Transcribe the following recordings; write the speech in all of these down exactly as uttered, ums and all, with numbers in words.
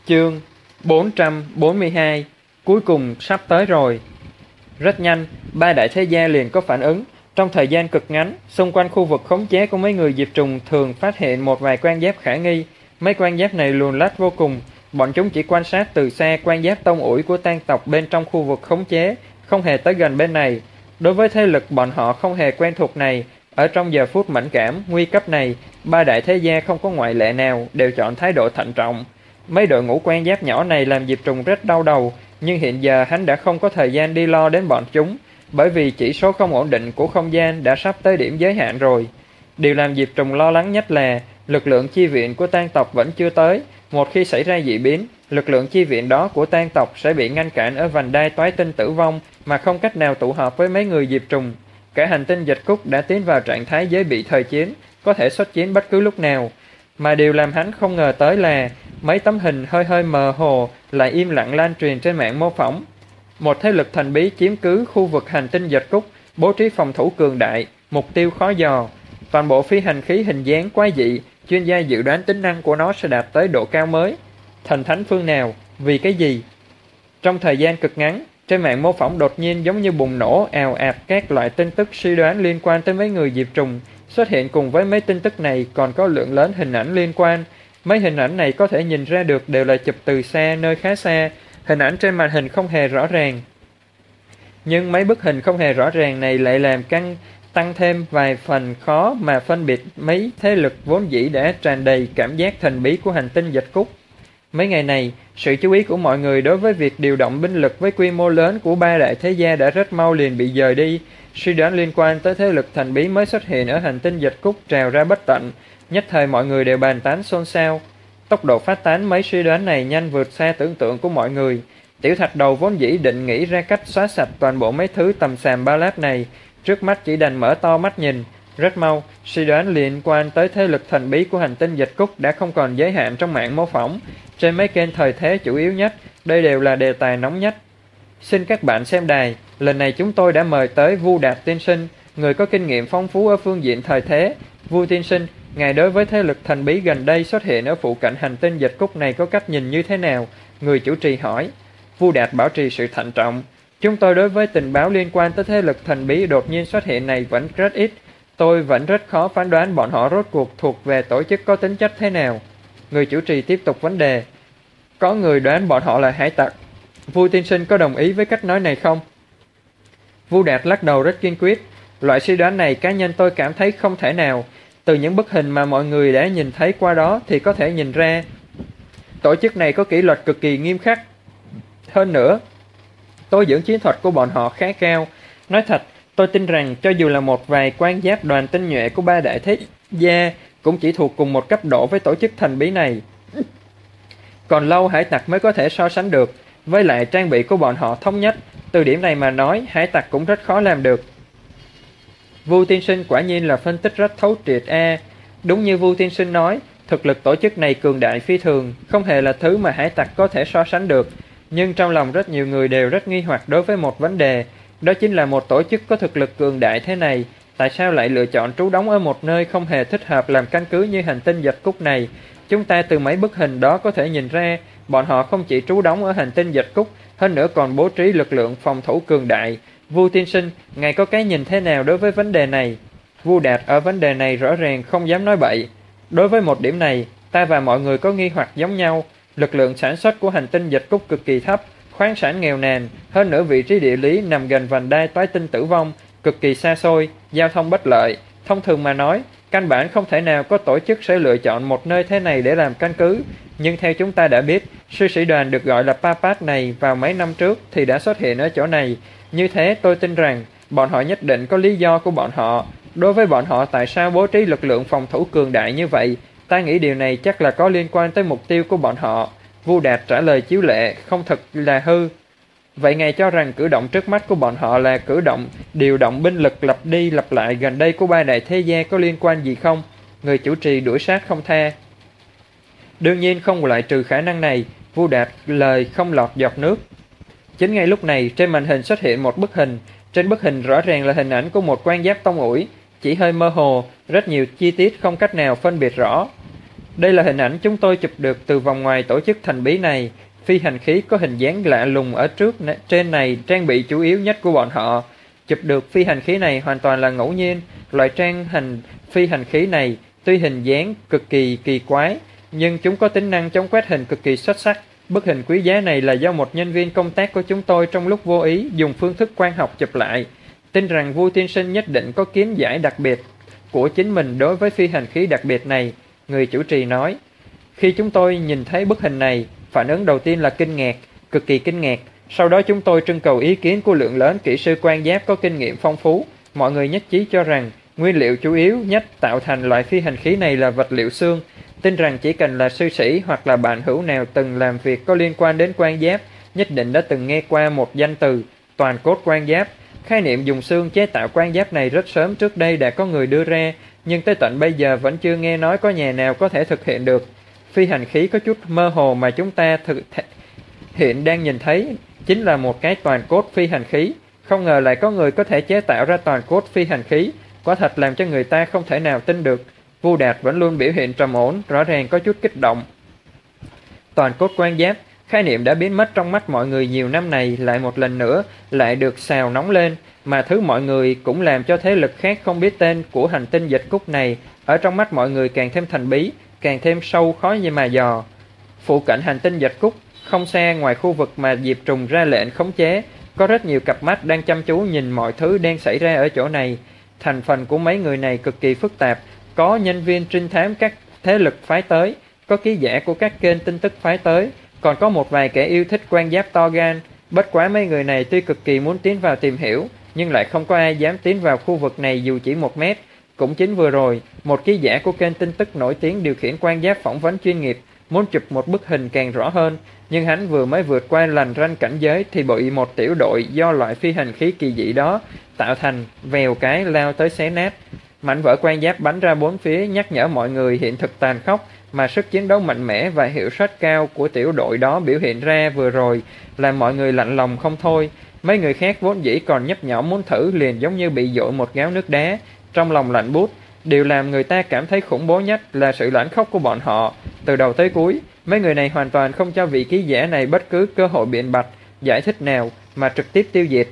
Chương bốn trăm bốn mươi hai. Cuối cùng sắp tới rồi. Rất nhanh, ba đại thế gia liền có phản ứng. Trong thời gian cực ngắn, xung quanh khu vực khống chế của mấy người diệp trùng thường phát hiện một vài quan giáp khả nghi. Mấy quan giáp này luồn lách vô cùng. Bọn chúng chỉ quan sát từ xa quan giáp tông ủi của tang tộc bên trong khu vực khống chế, không hề tới gần bên này. Đối với thế lực bọn họ không hề quen thuộc này, ở trong giờ phút mẫn cảm, nguy cấp này, ba đại thế gia không có ngoại lệ nào đều chọn thái độ thận trọng. Mấy đội ngũ quan giáp nhỏ này làm diệp trùng rất đau đầu, nhưng hiện giờ hắn đã không có thời gian đi lo đến bọn chúng, bởi vì chỉ số không ổn định của không gian đã sắp tới điểm giới hạn rồi. Điều làm diệp trùng lo lắng nhất là lực lượng chi viện của tang tộc vẫn chưa tới. Một khi xảy ra dị biến, lực lượng chi viện đó của tang tộc sẽ bị ngăn cản ở vành đai toái tinh tử vong mà không cách nào tụ họp với mấy người diệp trùng. Cả hành tinh Dịch Cúc đã tiến vào trạng thái giới bị thời chiến, có thể xuất chiến bất cứ lúc nào. Mà điều làm hắn không ngờ tới là mấy tấm hình hơi hơi mờ hồ lại im lặng lan truyền trên mạng mô phỏng. Một thế lực thần bí chiếm cứ khu vực hành tinh Dịch Cúc, bố trí phòng thủ cường đại, mục tiêu khó dò. Toàn bộ phi hành khí hình dáng quái dị, chuyên gia dự đoán tính năng của nó sẽ đạt tới độ cao mới. Thần thánh phương nào? Vì cái gì? Trong thời gian cực ngắn, trên mạng mô phỏng đột nhiên giống như bùng nổ ào ạt các loại tin tức suy đoán liên quan tới mấy người diệp trùng. Xuất hiện cùng với mấy tin tức này còn có lượng lớn hình ảnh liên quan. Mấy hình ảnh này có thể nhìn ra được đều là chụp từ xa, nơi khá xa. Hình ảnh trên màn hình không hề rõ ràng. Nhưng mấy bức hình không hề rõ ràng này lại làm căng tăng thêm vài phần khó mà phân biệt mấy thế lực vốn dĩ đã tràn đầy cảm giác thần bí của hành tinh Dịch Cúc. Mấy ngày này, sự chú ý của mọi người đối với việc điều động binh lực với quy mô lớn của ba đại thế gia đã rất mau liền bị dời đi. Suy đoán liên quan tới thế lực thần bí mới xuất hiện ở hành tinh Dịch Cúc trào ra bất tận, nhất thời mọi người đều bàn tán xôn xao. Tốc độ phát tán mấy suy đoán này nhanh vượt xa tưởng tượng của mọi người. Tiểu Thạch Đầu vốn dĩ định nghĩ ra cách xóa sạch toàn bộ mấy thứ tầm xàm ba láp này, trước mắt chỉ đành mở to mắt nhìn. Rất mau, suy đoán liên quan tới thế lực thần bí của hành tinh Dịch Cúc đã không còn giới hạn trong mạng mô phỏng. Trên mấy kênh thời thế chủ yếu nhất, đây đều là đề tài nóng nhất. Xin các bạn xem đài, lần này chúng tôi đã mời tới Vu Đạt tiên sinh, người có kinh nghiệm phong phú ở phương diện thời thế. Vu tiên sinh, ngài đối với thế lực thần bí gần đây xuất hiện ở phụ cận hành tinh Dịch Cúc này có cách nhìn như thế nào? Người chủ trì hỏi. Vu Đạt bảo trì sự thận trọng. Chúng tôi đối với tình báo liên quan tới thế lực thần bí đột nhiên xuất hiện này vẫn rất ít. Tôi vẫn rất khó phán đoán bọn họ rốt cuộc thuộc về tổ chức có tính chất thế nào. Người chủ trì tiếp tục vấn đề. Có người đoán bọn họ là hải tặc. Vu tiên sinh có đồng ý với cách nói này không? Vu Đạt lắc đầu rất kiên quyết. Loại suy đoán này cá nhân tôi cảm thấy không thể nào. Từ những bức hình mà mọi người đã nhìn thấy qua đó thì có thể nhìn ra tổ chức này có kỷ luật cực kỳ nghiêm khắc. Hơn nữa, tôi dưỡng chiến thuật của bọn họ khá cao. Nói thật, tôi tin rằng cho dù là một vài quan giáp đoàn tinh nhuệ của ba đại thế gia cũng chỉ thuộc cùng một cấp độ với tổ chức thần bí này. Còn lâu hải tặc mới có thể so sánh được. Với lại trang bị của bọn họ thống nhất, từ điểm này mà nói hải tặc cũng rất khó làm được. Vu tiên sinh quả nhiên là phân tích rất thấu triệt a. À, đúng như Vu tiên sinh nói, thực lực tổ chức này cường đại phi thường, không hề là thứ mà hải tặc có thể so sánh được. Nhưng trong lòng rất nhiều người đều rất nghi hoặc đối với một vấn đề, đó chính là một tổ chức có thực lực cường đại thế này, tại sao lại lựa chọn trú đóng ở một nơi không hề thích hợp làm căn cứ như hành tinh Dịch Cúc này? Chúng ta từ mấy bức hình đó có thể nhìn ra, bọn họ không chỉ trú đóng ở hành tinh Dịch Cúc, hơn nữa còn bố trí lực lượng phòng thủ cường đại. Vu tiên sinh, ngài có cái nhìn thế nào đối với vấn đề này? Vu Đạt ở vấn đề này rõ ràng không dám nói bậy. Đối với một điểm này, ta và mọi người có nghi hoặc giống nhau. Lực lượng sản xuất của hành tinh Dịch Cúc cực kỳ thấp, khoáng sản nghèo nàn, hơn nữa vị trí địa lý nằm gần vành đai toái tinh tử vong, cực kỳ xa xôi, giao thông bất lợi. Thông thường mà nói, căn bản không thể nào có tổ chức sẽ lựa chọn một nơi thế này để làm căn cứ. Nhưng theo chúng ta đã biết, sư sĩ đoàn được gọi là Papat này vào mấy năm trước thì đã xuất hiện ở chỗ này. Như thế tôi tin rằng bọn họ nhất định có lý do của bọn họ. Đối với bọn họ tại sao bố trí lực lượng phòng thủ cường đại như vậy, ta nghĩ điều này chắc là có liên quan tới mục tiêu của bọn họ. Vu Đạt trả lời chiếu lệ, không thật là hư. Vậy ngài cho rằng cử động trước mắt của bọn họ là cử động điều động binh lực lặp đi lặp lại gần đây của ba đại thế gia có liên quan gì không? Người chủ trì đuổi sát không tha. Đương nhiên không loại trừ khả năng này. Vu Đạt lời không lọt giọt nước. Chính ngay lúc này trên màn hình xuất hiện một bức hình. Trên bức hình rõ ràng là hình ảnh của một quan giáp tông ủi, chỉ hơi mơ hồ, rất nhiều chi tiết không cách nào phân biệt rõ. Đây là hình ảnh chúng tôi chụp được từ vòng ngoài tổ chức thần bí này. Phi hành khí có hình dáng lạ lùng ở trước trên này trang bị chủ yếu nhất của bọn họ. Chụp được phi hành khí này hoàn toàn là ngẫu nhiên. Loại trang hành phi hành khí này tuy hình dáng cực kỳ kỳ quái, nhưng chúng có tính năng chống quét hình cực kỳ xuất sắc. Bức hình quý giá này là do một nhân viên công tác của chúng tôi trong lúc vô ý dùng phương thức quang học chụp lại. Tin rằng Vu tiên sinh nhất định có kiến giải đặc biệt của chính mình đối với phi hành khí đặc biệt này, người chủ trì nói. Khi chúng tôi nhìn thấy bức hình này, phản ứng đầu tiên là kinh ngạc, cực kỳ kinh ngạc. Sau đó chúng tôi trưng cầu ý kiến của lượng lớn kỹ sư quan giáp có kinh nghiệm phong phú. Mọi người nhất trí cho rằng nguyên liệu chủ yếu nhất tạo thành loại phi hành khí này là vật liệu xương. Tin rằng chỉ cần là sư sĩ hoặc là bạn hữu nào từng làm việc có liên quan đến quan giáp, nhất định đã từng nghe qua một danh từ, toàn cốt quan giáp. Khái niệm dùng xương chế tạo quan giáp này rất sớm trước đây đã có người đưa ra, nhưng tới tận bây giờ vẫn chưa nghe nói có nhà nào có thể thực hiện được. Phi hành khí có chút mơ hồ mà chúng ta thực hiện đang nhìn thấy chính là một cái toàn cốt phi hành khí. Không ngờ lại có người có thể chế tạo ra toàn cốt phi hành khí, quả thật làm cho người ta không thể nào tin được. Vu Đạt vẫn luôn biểu hiện trầm ổn, rõ ràng có chút kích động. Toàn cốt quan giáp, khái niệm đã biến mất trong mắt mọi người nhiều năm này lại một lần nữa lại được xào nóng lên, mà thứ mọi người cũng làm cho thế lực khác không biết tên của hành tinh dịch cúc này ở trong mắt mọi người càng thêm thần bí, càng thêm sâu khó như mà dò. Phụ cận hành tinh dịch cúc, không xa ngoài khu vực mà Diệp Trùng ra lệnh khống chế, có rất nhiều cặp mắt đang chăm chú nhìn mọi thứ đang xảy ra ở chỗ này. Thành phần của mấy người này cực kỳ phức tạp, có nhân viên trinh thám các thế lực phái tới, có ký giả của các kênh tin tức phái tới, còn có một vài kẻ yêu thích quan giáp to gan. Bất quá mấy người này tuy cực kỳ muốn tiến vào tìm hiểu, nhưng lại không có ai dám tiến vào khu vực này dù chỉ một mét. Cũng chính vừa rồi, một ký giả của kênh tin tức nổi tiếng điều khiển quan giáp phỏng vấn chuyên nghiệp, muốn chụp một bức hình càng rõ hơn, nhưng hắn vừa mới vượt qua lằn ranh cảnh giới thì bị một tiểu đội do loại phi hành khí kỳ dị đó tạo thành vèo cái lao tới xé nát. Mảnh vỡ quan giáp bắn ra bốn phía nhắc nhở mọi người hiện thực tàn khốc mà sức chiến đấu mạnh mẽ và hiệu suất cao của tiểu đội đó biểu hiện ra vừa rồi làm mọi người lạnh lòng không thôi. Mấy người khác vốn dĩ còn nhấp nhõm muốn thử liền giống như bị dội một gáo nước đá, trong lòng lạnh buốt. Điều làm người ta cảm thấy khủng bố nhất là sự lãnh khốc của bọn họ. Từ đầu tới cuối, mấy người này hoàn toàn không cho vị ký giả này bất cứ cơ hội biện bạch, giải thích nào mà trực tiếp tiêu diệt.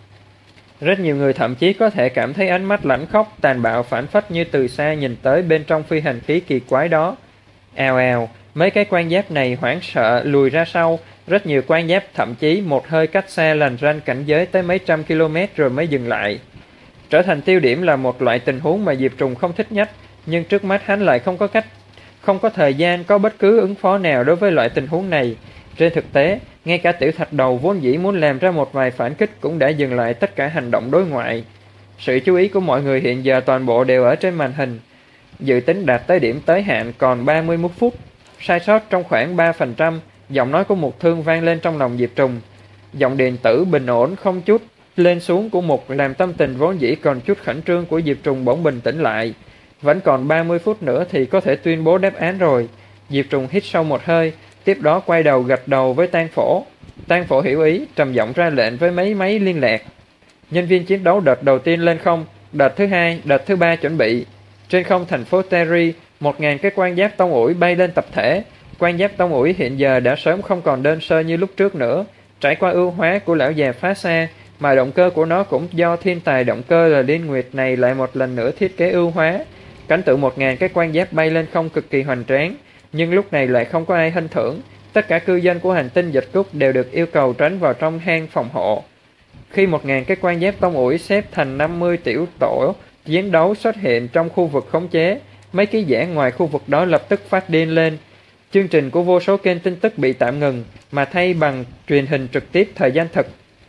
Rất nhiều người thậm chí có thể cảm thấy ánh mắt lãnh khốc, tàn bạo phản phất như từ xa nhìn tới bên trong phi hành khí kỳ quái đó. Ào ào, mấy cái quan giáp này hoảng sợ lùi ra sau, rất nhiều quan giáp thậm chí một hơi cách xa lằn ranh cảnh giới tới mấy trăm km rồi mới dừng lại. Trở thành tiêu điểm là một loại tình huống mà Diệp Trùng không thích nhất, nhưng trước mắt hắn lại không có cách, không có thời gian có bất cứ ứng phó nào đối với loại tình huống này. Trên thực tế, ngay cả tiểu thạch đầu vốn dĩ muốn làm ra một vài phản kích cũng đã dừng lại tất cả hành động đối ngoại. Sự chú ý của mọi người hiện giờ toàn bộ đều ở trên màn hình. Dự tính đạt tới điểm tới hạn còn ba mươi mốt phút. Sai sót trong khoảng ba phần trăm, giọng nói của Mục Thương vang lên trong lòng Diệp Trùng. Giọng điện tử bình ổn không chút lên xuống của Mục làm tâm tình vốn dĩ còn chút khẩn trương của Diệp Trùng bỗng bình tĩnh lại. Vẫn còn ba mươi phút nữa thì có thể tuyên bố đáp án rồi. Diệp Trùng hít sâu một hơi, tiếp đó quay đầu gật đầu với Tang Phổ. Tang Phổ hiểu ý, trầm giọng ra lệnh với mấy máy liên lạc. Nhân viên chiến đấu đợt đầu tiên lên không, đợt thứ hai, đợt thứ ba chuẩn bị. Trên không thành phố Terry, một ngàn cái quan giáp tông ủi bay lên tập thể. Quan giáp tông ủi hiện giờ đã sớm không còn đơn sơ như lúc trước nữa, trải qua ưu hóa của lão già phá xa, mà động cơ của nó cũng do thiên tài động cơ là Liên Nguyệt này lại một lần nữa thiết kế ưu hóa. Cảnh tượng một ngàn cái quan giáp bay lên không cực kỳ hoành tráng, nhưng lúc này lại không có ai hân thưởng. Tất cả cư dân của hành tinh Dịch Cúc đều được yêu cầu tránh vào trong hang phòng hộ. Khi một ngàn cái quan giáp tông ủi xếp thành năm mươi tiểu tổ chiến đấu xuất hiện trong khu vực khống chế, mấy ký giả ngoài khu vực đó lập tức phát điên lên. Chương trình của vô số kênh tin tức bị tạm ngừng, mà thay bằng truyền hình trực tiếp thời gian thực.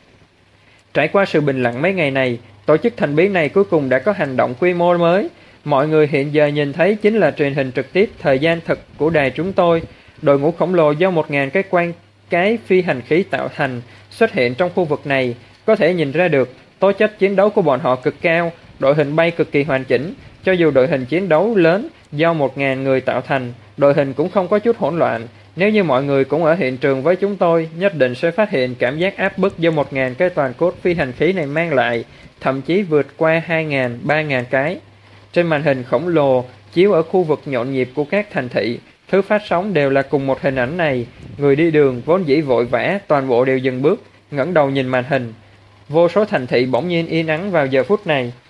Trải qua sự bình lặng mấy ngày này, tổ chức thần bí này cuối cùng đã có hành động quy mô mới. Mọi người hiện giờ nhìn thấy chính là truyền hình trực tiếp thời gian thực của đài chúng tôi. Đội ngũ khổng lồ do một ngàn cái quan cái phi hành khí tạo thành xuất hiện trong khu vực này. Có thể nhìn ra được, tố chất chiến đấu của bọn họ cực cao, đội hình bay cực kỳ hoàn chỉnh. Cho dù đội hình chiến đấu lớn do một ngàn người tạo thành, đội hình cũng không có chút hỗn loạn. Nếu như mọi người cũng ở hiện trường với chúng tôi, nhất định sẽ phát hiện cảm giác áp bức do một ngàn cái toàn cốt phi hành khí này mang lại, thậm chí vượt qua hai ngàn, ba ngàn cái. Trên màn hình khổng lồ chiếu ở khu vực nhộn nhịp của các thành thị, thứ phát sóng đều là cùng một hình ảnh này. Người đi đường vốn dĩ vội vã, toàn bộ đều dừng bước, ngẩng đầu nhìn màn hình. Vô số thành thị bỗng nhiên yên ắng vào giờ phút này.